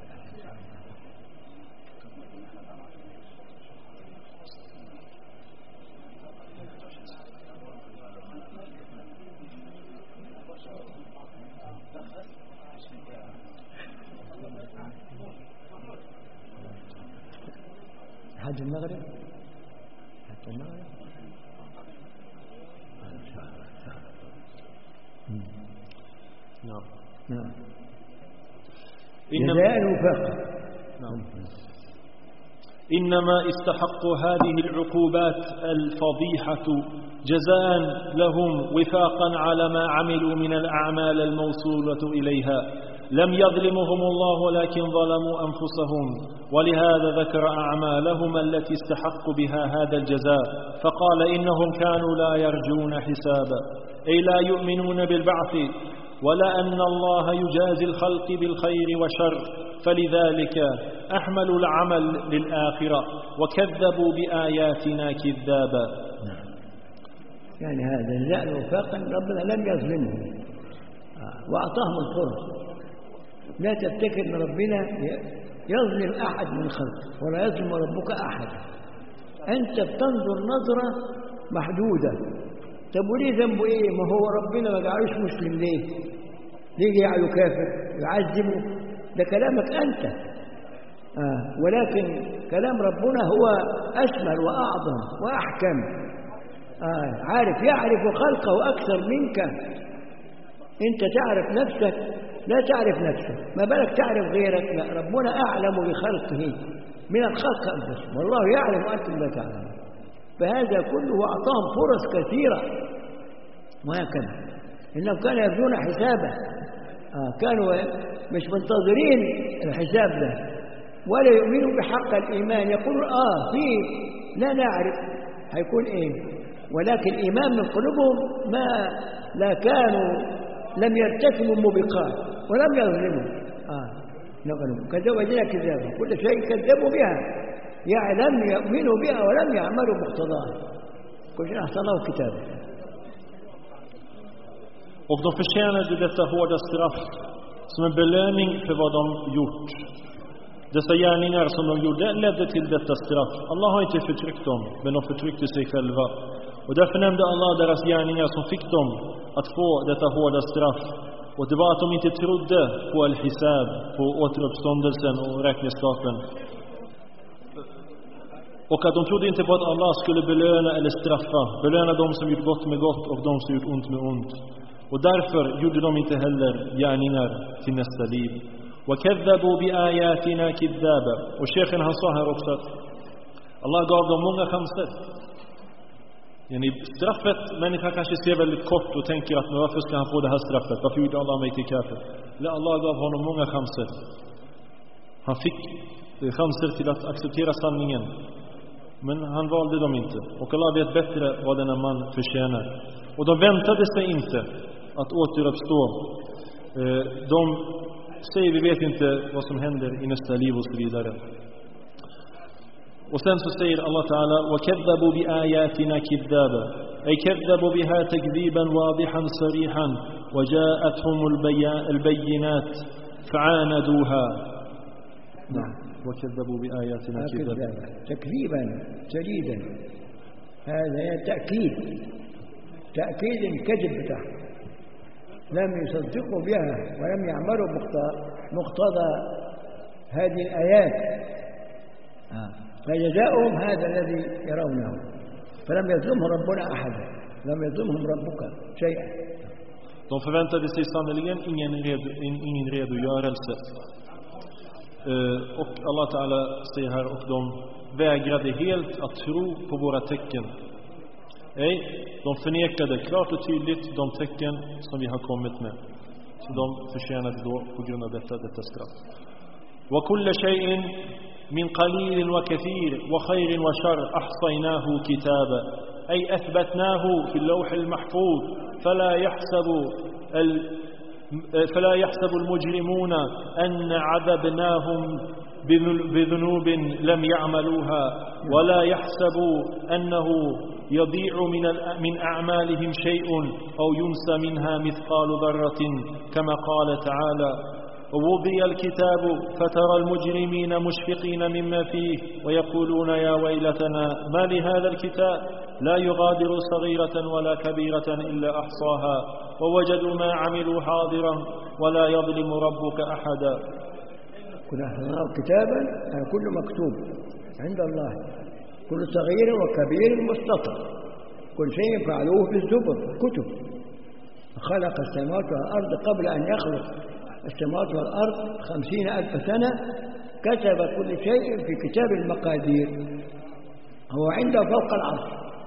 حد المغرب، حتى المغرب. نعم. إنما استحقوا هذه العقوبات الفضيحة جزاء لهم وفاقا على ما عملوا من الأعمال الموصولة إليها. لم يظلمهم الله ولكن ظلموا أنفسهم، ولهذا ذكر أعمالهم التي استحقوا بها هذا الجزاء، فقال إنهم كانوا لا يرجون حسابا، أي لا يؤمنون بالبعث، ولا أن الله يجازي الخلق بالخير وشر، فلذلك أحملوا العمل للآخرة وكذبوا بآياتنا كذابا. يعني هذا جزاء وفاقا، ربنا لم يظلمهم وأعطاهم الفرص. لا تفتكر أن ربنا يظلم أحد من خلقه، ولا يظلم ربك أحد. أنت بتنظر نظرة محدودة. طب وليه ذنبه إيه؟ ما هو ربنا ما جعلوش مسلم ليه؟ ليه جعله كافر يعذبه؟ ده كلامك أنت. ولكن كلام ربنا هو أشمل وأعظم وأحكم. يعرف خلقه أكثر منك. أنت تعرف نفسك، لا تعرف نفسك، ما بالك تعرف غيرك؟ لا، ربنا أعلم بخلقه من الخلق أنفسهم، والله يعلم وأنتم لا تعلمون. فهذا كله أعطاهم فرص كثيرة، وهكذا إنهم كانوا يبدون حسابا. كانوا مش منتظرين الحساب ده، ولا يؤمنوا بحق الإيمان. يقولوا لا نعرف هيكون إيه، ولكن إيمان من قلوبهم لا كانوا، لم يرتكبوا الموبقات ولم يظلموا. كذبوا بها كذابا، كل شيء كذبوا بها، يعني لم يؤمنوا بها ولم يعملوا مقتضاها. كل شيء أحصناه كتابه. Och de förtjänade detta hårda straff som en belöning för vad de gjort. Dessa gärningar som de gjorde ledde till detta straff. Allah har inte förtryckt dem, men de förtryckte sig själva. Och därför nämnde Allah deras gärningar som fick dem att få detta hårda straff. Och det var att de inte trodde på al-hisab, på återuppståndelsen och räkneskapen. Och att de trodde inte på att Allah skulle belöna eller straffa. Belöna de som gjort gott med gott och de som gjort ont med ont. Och därför gjorde de inte heller gärningar till nästa liv. وَكَذَّبُوا بِآيَاتِنَا كِذَّابًا. Och Sheikhen han sa här också att Allah gav dem många chanser. Straffet, människan kanske ser väldigt kort och tänker att varför ska han få det här straffet? Varför gjorde Allah mig till kafir? Allah gav honom många chanser. Han fick chanser till att acceptera sanningen. Men han valde dem inte. Och Allah vet bättre vad denna man förtjänar. Och de väntade sig inte att återuppstå. De säger vi vet inte vad som händer i nästa liv och så vidare. Och sen så säger Allah Ta'ala وَكَذَّبُوا بِآيَاتِنَا كِذَّابًا أي كذبوا بها تكذيبا واضحا صريحا وجاءتهم البينات فعاندوها. نعم. وكذبوا بآياتنا كذبا تكذيبا شديدا. هذا تأكيد الكذب بتاعه. لم يصدقوا بها ولم يعملوا مقتضى هذه الآيات. فجزاؤهم هذا الذي يرونه. فلم يظلمهم ربنا أحدا. لم يظلمهم ربك شيئا. De förväntade sig sannoliken ingen redogörelse. Och Allah Ta'ala säger här, och de vägrade helt att tro på våra tecken. De förnekade klart och tydligt de tecken som vi har kommit med. Så de förtjänade då på grund av detta straff. وَكُلَّ شَيْءٍ مِنْ قَلِيلٍ وَكَثِيرٍ وَخَيْرٍ وَشَرٍ أَحْصَيْنَاهُ كِتَابًا أي أثبتناه في اللوح المحفوظ فلا يحسب المجرمون أن عذبناهم بذنوب لم يعملوها ولا يحسبوا أنه يضيع من أعمالهم شيء أو ينسى منها مثقال ذرة كما قال تعالى ووضي الكتاب فترى المجرمين مشفقين مما فيه ويقولون يا ويلتنا ما لهذا الكتاب لا يغادر صغيرة ولا كبيرة إلا أحصاها ووجدوا ما عملوا حاضرا ولا يظلم ربك أحدا. كنا نرى كتابا كل مكتوب عند الله كل صغير وكبير مستطر كل شيء فعلوه في الزبر الكتب. خلق السماوات والأرض قبل أن يخلق السماوات والأرض 50,000 سنة كتب كل شيء في كتاب المقادير هو عنده فوق العرش.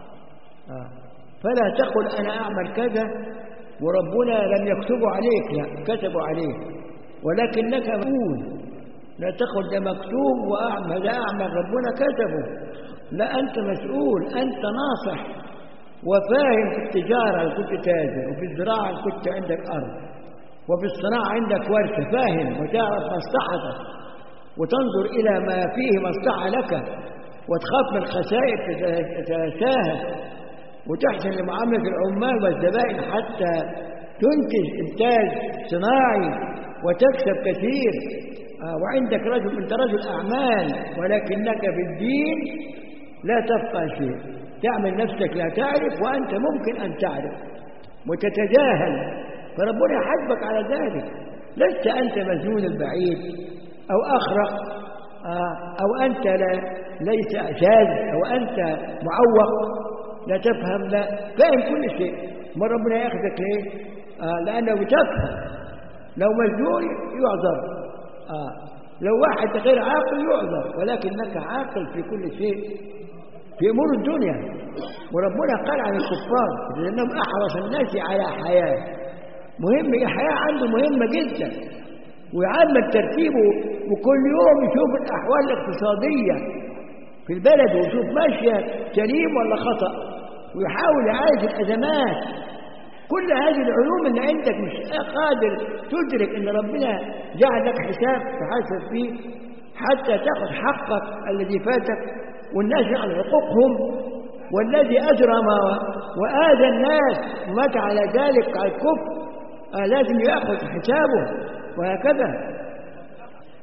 فلا تقل أنا أعمل كذا وربنا لم يكتبوا عليك، لا كتبوا عليك ولكنك مسؤول. لا تقل ده مكتوب وأعمل أعمل ربنا كتبه، لا أنت مسؤول، أنت ناصح وفاهم في التجارة كنت تاجر وفي الزراعة كنت عندك أرض وفي الصناعة عندك ورثة، فاهم وتعرف مصلحتك وتنظر إلى ما فيه مصلحة لك وتخاف من الخسائر تتساهل وتحسن لمعاملة العمال والزبائن حتى تنتج إنتاج صناعي وتكسب كثير. وعندك رجل أنت رجل أعمال ولكنك في الدين لا تفقه شيء، تعمل نفسك لا تعرف وأنت ممكن أن تعرف وتتجاهل، فربنا يحاسبك على ذلك. لست أنت مجنون البعيد أو أخرق أو أنت ليس شاذ أو أنت معوق لا تفهم، لا فاهم كل شيء. ما ربنا يأخذك ليه؟ لأنه بتفهم. لو مجنون يعذر، لو واحد غير عاقل يعذر، ولكنك عاقل في كل شيء في أمور الدنيا. وربنا قال عن الكفار لأنهم أحرص الناس على حياة مهمة، الحياة عنده مهمة جدا ويعمل ترتيبه وكل يوم يشوف الأحوال الاقتصادية في البلد ويشوف ماشية سليم ولا خطأ ويحاول يعالج الأزمات. كل هذه العلوم اللي عندك مش قادر تدرك ان ربنا جعل لك حساب تحاسب فيه حتى تاخذ حقك الذي فاتك والناس عن حقوقهم، والذي اجرم واذى الناس ومات على ذلك على الكفر لازم ياخذ حسابه وهكذا.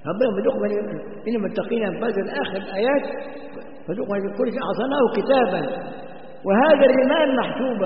ربنا بذوق إن المتقين ينفذون آخر الآيات فذوق من كل شيء أعطيناه كتابا وهذا الرمال محسوبة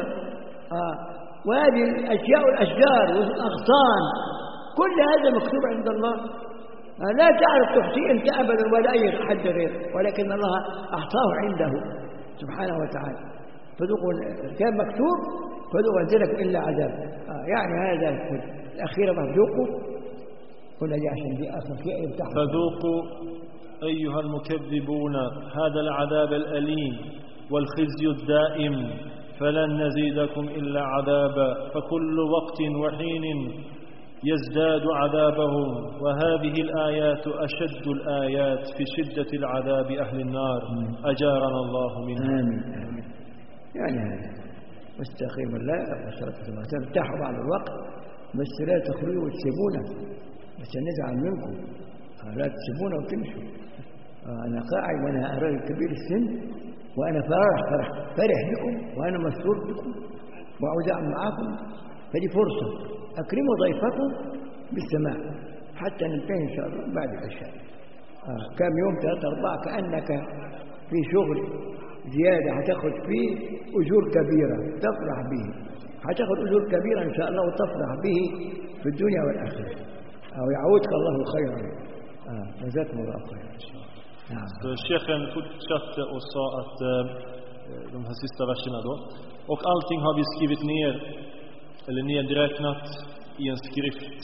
وهذه الأشياء والأشجار والأغصان كل هذا مكتوب عند الله لا تعرف تحصيه أنت أبدا ولا أي حد غير ولكن الله أحصاه عنده سبحانه وتعالى فذوقوا كان مكتوب فذوقوا أنزلكم إلا عذاب يعني هذا الأخير فذوقوا قلنا دي عشان دي أصلا في أي بتاع فذوقوا أيها المكذبون هذا العذاب الأليم والخزي الدائم فلن نزيدكم إلا عذابا فكل وقت وحين يزداد عذابهم وهذه الآيات أشد الآيات في شدة العذاب أهل النار أجارنا الله منها آمين آمين يعني هذا واستقيموا الله ارتاحوا بعض الوقت بس لا تخرجوا وتسيبونا بس نزعل منكم لا تسيبونا وتمشوا أنا قاعد وأنا أرى كبير السن وأنا فرح بكم وأنا مسرور بكم وأعود أعمل معاكم فدي فرصة أكرموا ضيفكم بالسماع حتى ننتهي إن شاء الله بعد العشاء كم يوم 3-4 كأنك في شغل زيادة هتاخد فيه أجور كبيرة تفرح به هتاخد أجور كبيرة إن شاء الله وتفرح به في الدنيا والآخرة أو يعودك الله خيرا جزاكم الله خيرا. Så chefen fortsatte och sa att de här sista verserna då och allting har vi skrivit ner eller nedräknat i en skrift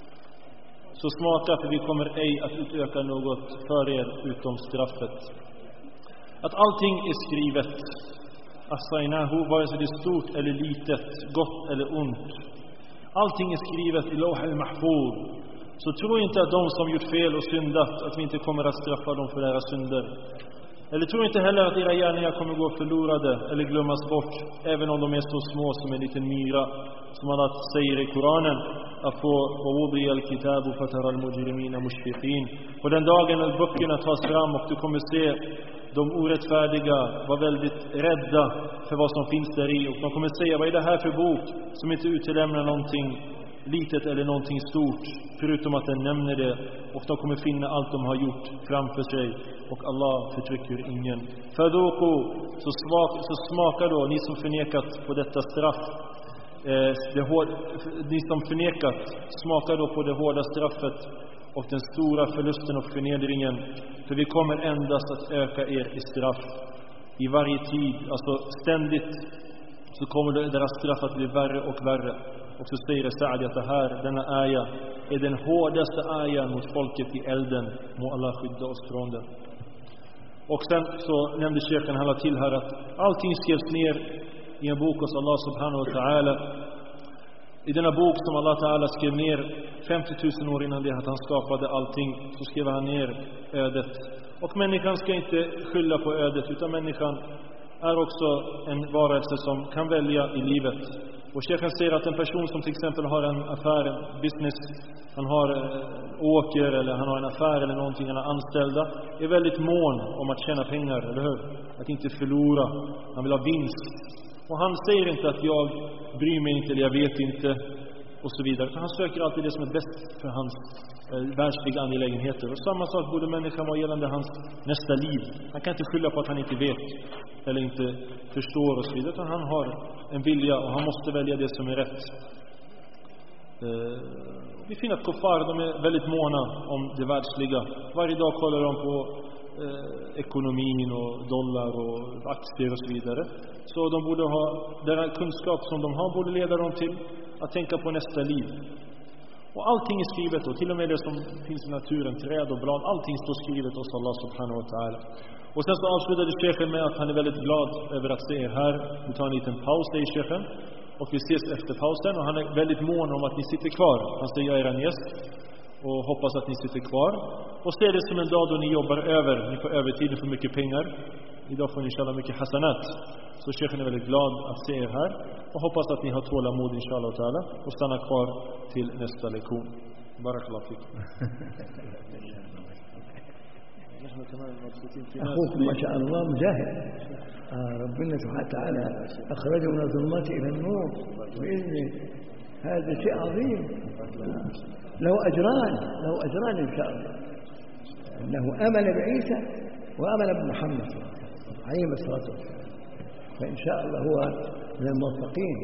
så smaka för vi kommer ej att utöka något för er utom straffet att allting är skrivet asainahu vare sig det är stort eller litet gott eller ont allting är skrivet i lawh al-mahfuz så tro inte att de som gjort fel och syndat att vi inte kommer att straffa dem för deras synder. Eller tro inte heller att era gärningar kommer gå förlorade eller glömmas bort även om de är så små som en liten myra som Allah säger i Koranen att få wawudi al-kitabu fatara al-mujrimina mushfiqin på den dagen när böckerna tas fram och du kommer se de orättfärdiga var väldigt rädda för vad som finns där i och de kommer säga vad är det här för bok som inte utelämnar någonting litet eller någonting stort förutom att den nämner det och de kommer finna allt de har gjort framför sig och Allah förtrycker ingen. Fadhuqu så smaka då ni som förnekat på detta straff ni som förnekat smaka då på det hårda straffet och den stora förlusten och förnedringen för vi kommer endast att öka er i straff i varje tid alltså ständigt så kommer deras straff att bli värre och värre. Och så säger Sa'di att det här, denna aya är den hårdaste ayan mot folket i elden. Må Allah skydda oss från det. Och sen så nämnde Sheikhen alla till här att allting skrevs ner i en bok hos Allah subhanahu wa ta'ala. I denna bok som Allah ta'ala skrev ner 50 000 år innan det att han skapade allting så skrev han ner ödet. Och människan ska inte skylla på ödet utan människan är också en varelse som kan välja i livet. Och chefen säger att en person som till exempel har en affär, en business, han har åker eller han har en affär eller någonting, han har anställda, är väldigt mån om att tjäna pengar, eller hur? Att inte förlora, han vill ha vinst. Och han säger inte att jag bryr mig inte eller jag vet inte och så vidare. Så han söker alltid det som är bäst för hans världsliga angelägenheter. Och samma sak borde människan vara gällande hans nästa liv. Han kan inte skylla på att han inte vet eller inte förstår och så vidare. Utan han har en vilja och han måste välja det som är rätt. Vi finner att kuffar, de är väldigt måna om det världsliga. Varje dag kollar de på ekonomin och dollar och aktier och så vidare. Så de borde ha, den kunskap som de har borde leda dem till att tänka på nästa liv. Och allting är skrivet och till och med det som finns i naturen, träd och blad, allting står skrivet hos Allah subhanahu wa ta'ala. Och sen så avslutade chefen med att han är väldigt glad över att se er här. Vi tar en liten paus, säger chefen. Och vi ses efter pausen och han är väldigt mån om att ni sitter kvar. Han säger jag är en gäst och hoppas att ni sitter kvar. Och se det som en dag då ni jobbar över. Ni får övertid, ni får mycket pengar. Idag får ni inshallah mycket hasanat. Så chefen är väldigt glad att se er här. Och hoppas att ni har tålamod inshallah ta'ala. Och stanna kvar till nästa lektion. Barakallah fik. أخوكم ما شاء الله مجاهد ربنا سبحانه وتعالى أخرجه من الظلمات إلى النور بإذنه هذا شيء عظيم له أجران إن شاء الله أنه آمن بعيسى وآمن بمحمد عليه الصلاة والسلام، فإن شاء الله هو من الموفقين.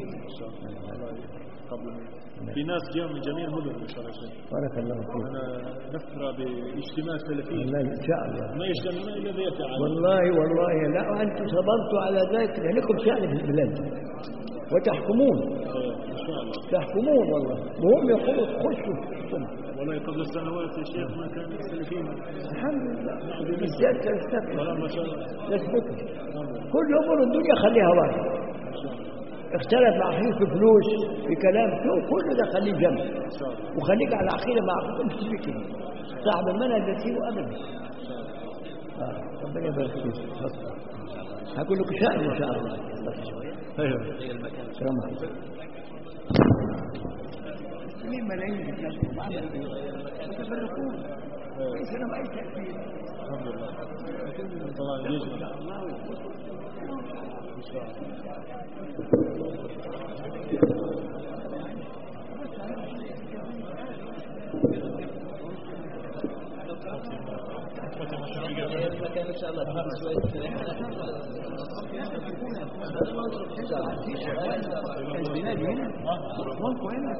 في ناس جاءوا من جميع المدن إن شاء الله. بارك الله فيك. أنا نفرح باجتماع سلفي إن شاء الله. ما يجتمعون إلا ذي والله لا، وأنتم صبرتوا على ذلك لأنكم شأن في البلاد وتحكمون إن شاء الله. تحكمون والله، وهم يقولوا خشوا. والله قبل سنوات يا شيخ ما كان سلفيين. الحمد لله بالذات تستقبل ما شاء الله يثبتوا. كل أمور الدنيا خليها واحد. اختلف مع أخيك في فلوس في كلام كل ده خليه جنب، وخليك على عقيدة مع عقيدة مش كده صاحب المنهج ده فيه أبدا. ربنا يبارك فيك. هقول لك شأن إن شاء الله. ايوه السلام عليكم. مين ملايين يتفرقون ليس لهم أي تأثير. الحمد لله طبعا يجب إن شاء الله. المكان إن شاء الله في شوية البلاد هنا مالكم هنا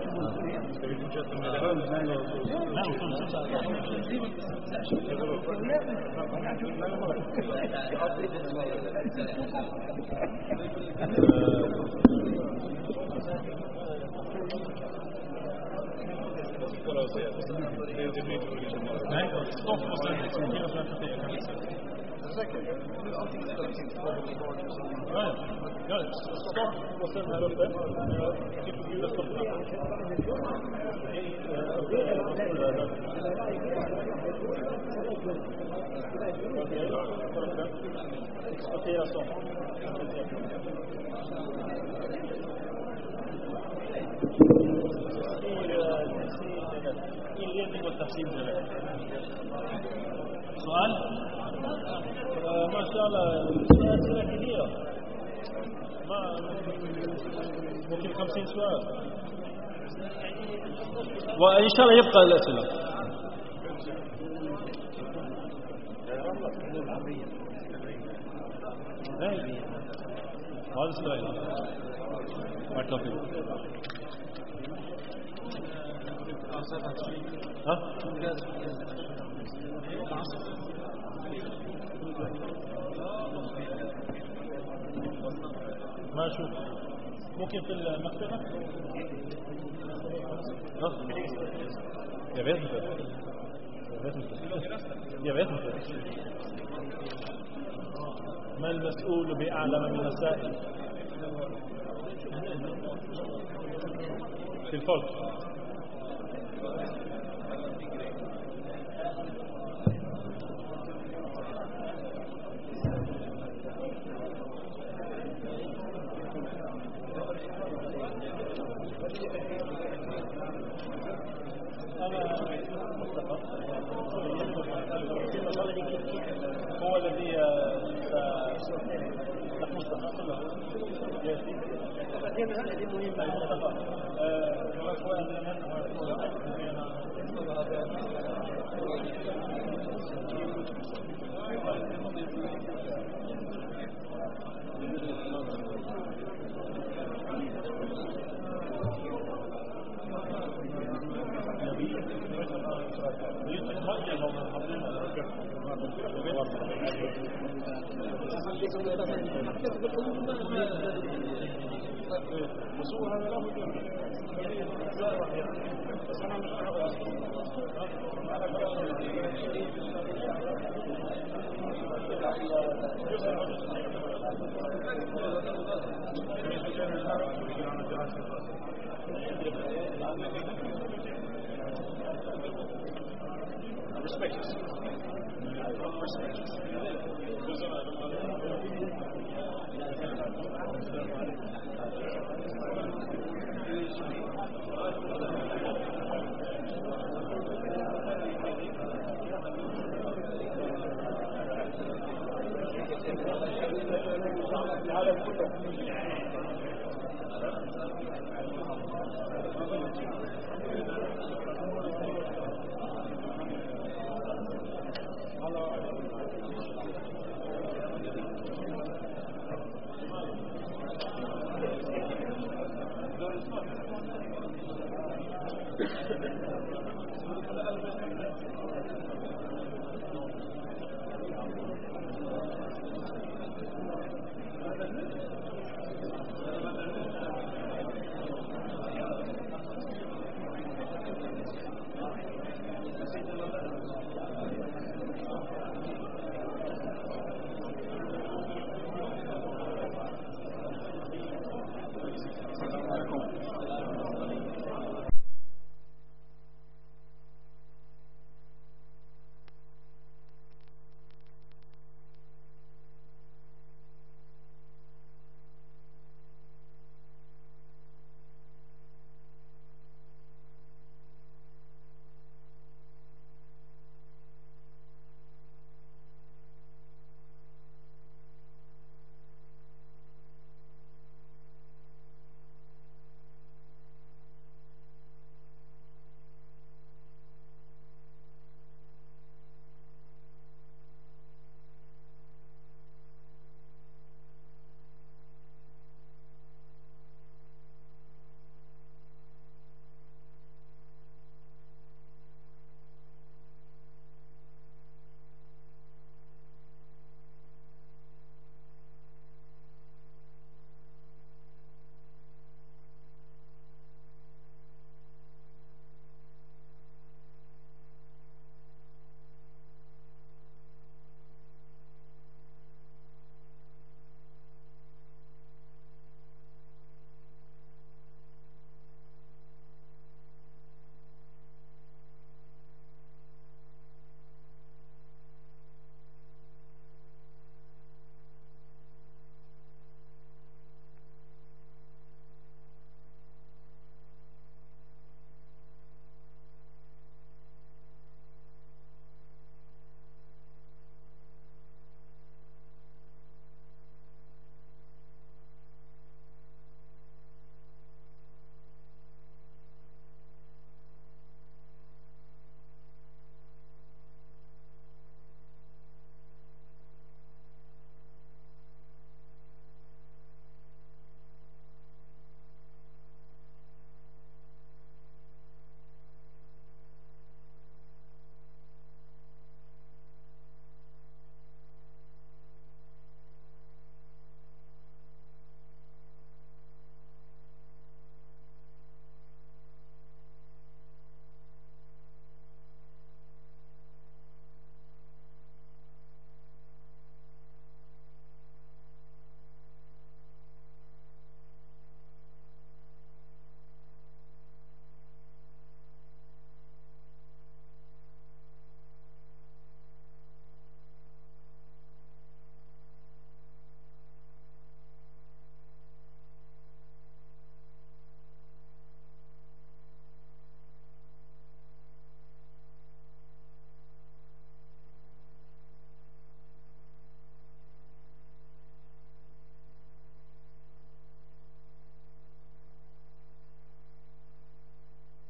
سؤال ما شاء الله أسئلة كثيرة ما ممكن 50 سؤال وإن شاء الله يبقى الأسئلة. هذا السؤال ما توفيق ها ما أشوف ممكن في المكتبة يا بيت يا بيت ما المسؤول بأعلم من السائل في الفلك. هو الذي